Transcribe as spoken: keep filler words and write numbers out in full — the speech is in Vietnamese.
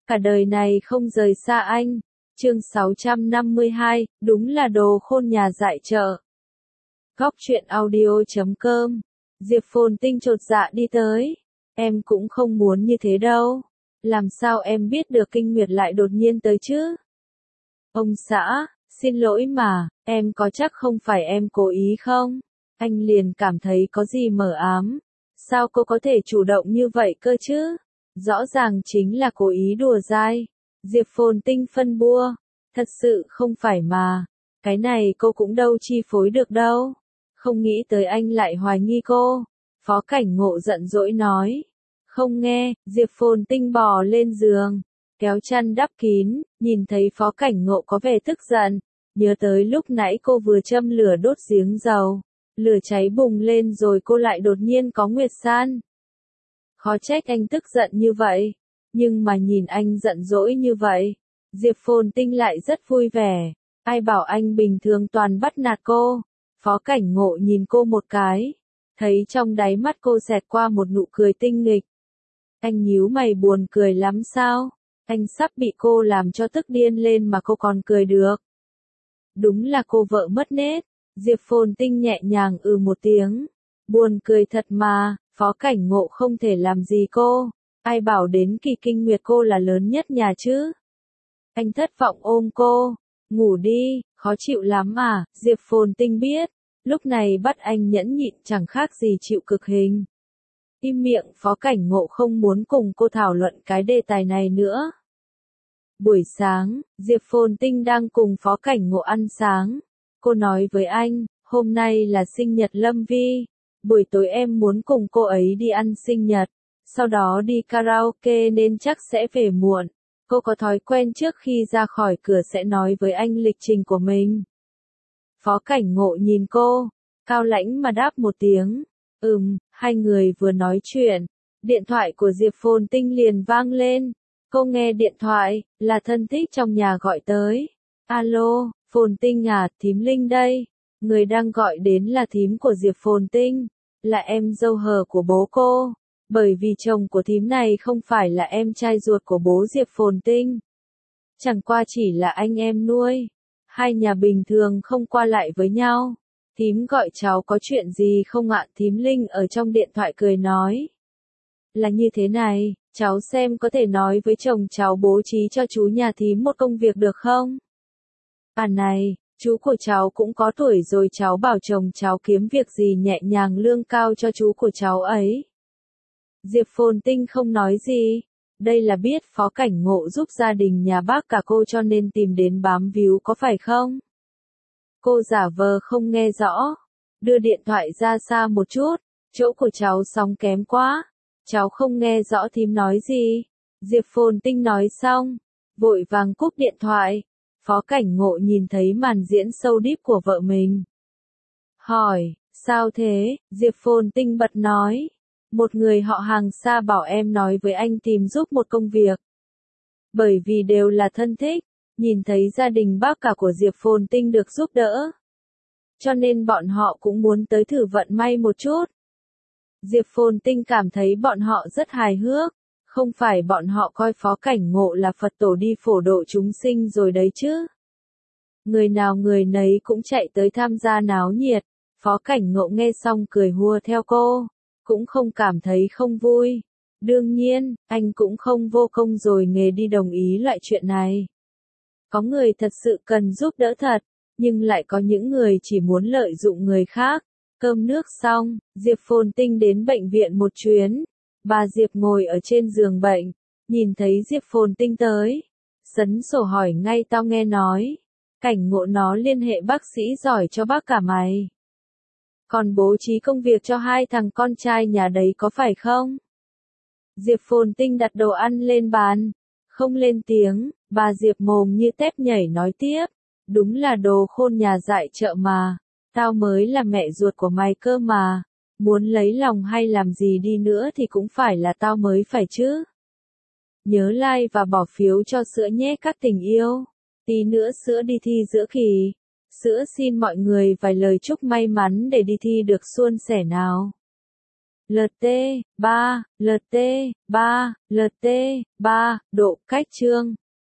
cả đời này không rời xa anh. Chương sáu trăm năm mươi hai, đúng là đồ khôn nhà dại chợ. Góc truyện audio chấm com. Diệp Phồn Tinh chột dạ đi tới. Em cũng không muốn như thế đâu. Làm sao em biết được Kinh Nguyệt lại đột nhiên tới chứ? Ông xã, xin lỗi mà, em có chắc không phải em cố ý không? Anh liền cảm thấy có gì mờ ám. Sao cô có thể chủ động như vậy cơ chứ? Rõ ràng chính là cố ý đùa dai. Diệp Phồn Tinh phân bua. Thật sự không phải mà. Cái này cô cũng đâu chi phối được đâu. Không nghĩ tới anh lại hoài nghi cô. Phó Cảnh Ngộ giận dỗi nói. Không nghe, Diệp Phồn Tinh bò lên giường. Kéo chăn đắp kín, nhìn thấy Phó Cảnh Ngộ có vẻ tức giận. Nhớ tới lúc nãy cô vừa châm lửa đốt giếng dầu. Lửa cháy bùng lên rồi cô lại đột nhiên có Nguyệt San. Khó trách anh tức giận như vậy. Nhưng mà nhìn anh giận dỗi như vậy. Diệp Phồn Tinh lại rất vui vẻ. Ai bảo anh bình thường toàn bắt nạt cô. Phó Cảnh Ngộ nhìn cô một cái. Thấy trong đáy mắt cô xẹt qua một nụ cười tinh nghịch. Anh nhíu mày buồn cười lắm sao? Anh sắp bị cô làm cho tức điên lên mà cô còn cười được. Đúng là cô vợ mất nết. Diệp Phồn Tinh nhẹ nhàng ừ một tiếng. Buồn cười thật mà, Phó Cảnh Ngộ không thể làm gì cô. Ai bảo đến kỳ kinh nguyệt cô là lớn nhất nhà chứ? Anh thất vọng ôm cô. Ngủ đi, khó chịu lắm à, Diệp Phồn Tinh biết. Lúc này bắt anh nhẫn nhịn chẳng khác gì chịu cực hình. Im miệng, Phó Cảnh Ngộ không muốn cùng cô thảo luận cái đề tài này nữa. Buổi sáng, Diệp Phồn Tinh đang cùng Phó Cảnh Ngộ ăn sáng. Cô nói với anh, hôm nay là sinh nhật Lâm Vi. Buổi tối em muốn cùng cô ấy đi ăn sinh nhật. Sau đó đi karaoke nên chắc sẽ về muộn. Cô có thói quen trước khi ra khỏi cửa sẽ nói với anh lịch trình của mình. Phó Cảnh Ngộ nhìn cô, cao lãnh mà đáp một tiếng. Ừm, hai người vừa nói chuyện. Điện thoại của Diệp Phồn Tinh liền vang lên. Cô nghe điện thoại, là thân thích trong nhà gọi tới. Alo, Phồn Tinh à, thím Linh đây. Người đang gọi đến là thím của Diệp Phồn Tinh. Là em dâu hờ của bố cô. Bởi vì chồng của thím này không phải là em trai ruột của bố Diệp Phồn Tinh. Chẳng qua chỉ là anh em nuôi. Hai nhà bình thường không qua lại với nhau. Thím gọi cháu có chuyện gì không ạ? Thím Linh ở trong điện thoại cười nói. Là như thế này, cháu xem có thể nói với chồng cháu bố trí cho chú nhà thím một công việc được không? À này, chú của cháu cũng có tuổi rồi, cháu bảo chồng cháu kiếm việc gì nhẹ nhàng lương cao cho chú của cháu ấy. Diệp Phồn Tinh không nói gì. Đây là biết Phó Cảnh Ngộ giúp gia đình nhà bác cả cô cho nên tìm đến bám víu có phải không? Cô giả vờ không nghe rõ. Đưa điện thoại ra xa một chút. Chỗ của cháu sóng kém quá. Cháu không nghe rõ thím nói gì. Diệp Phồn Tinh nói xong. Vội vàng cúp điện thoại. Phó Cảnh Ngộ nhìn thấy màn diễn sâu deep của vợ mình. Hỏi, sao thế? Diệp Phồn Tinh bật nói. Một người họ hàng xa bảo em nói với anh tìm giúp một công việc. Bởi vì đều là thân thích, nhìn thấy gia đình bác cả của Diệp Phồn Tinh được giúp đỡ. Cho nên bọn họ cũng muốn tới thử vận may một chút. Diệp Phồn Tinh cảm thấy bọn họ rất hài hước. Không phải bọn họ coi Phó Cảnh Ngộ là Phật tổ đi phổ độ chúng sinh rồi đấy chứ. Người nào người nấy cũng chạy tới tham gia náo nhiệt. Phó Cảnh Ngộ nghe xong cười hùa theo cô. Cũng không cảm thấy không vui. Đương nhiên, anh cũng không vô công rồi nghề đi đồng ý loại chuyện này. Có người thật sự cần giúp đỡ thật, nhưng lại có những người chỉ muốn lợi dụng người khác. Cơm nước xong, Diệp Phồn Tinh đến bệnh viện một chuyến. Bà Diệp ngồi ở trên giường bệnh, nhìn thấy Diệp Phồn Tinh tới. Sấn sổ hỏi ngay, tao nghe nói. Cảnh Ngộ nó liên hệ bác sĩ giỏi cho bác cả mày. Còn bố trí công việc cho hai thằng con trai nhà đấy có phải không? Diệp Phồn Tinh đặt đồ ăn lên bàn. Không lên tiếng, bà Diệp mồm như tép nhảy nói tiếp. Đúng là đồ khôn nhà dại chợ mà. Tao mới là mẹ ruột của mày cơ mà. Muốn lấy lòng hay làm gì đi nữa thì cũng phải là tao mới phải chứ. Nhớ like và bỏ phiếu cho sữa nhé các tình yêu. Tí nữa sữa đi thi giữa kỳ. Sữa xin mọi người vài lời chúc may mắn để đi thi được suôn sẻ nào. lt ba, lt ba, lt ba, độ cách chương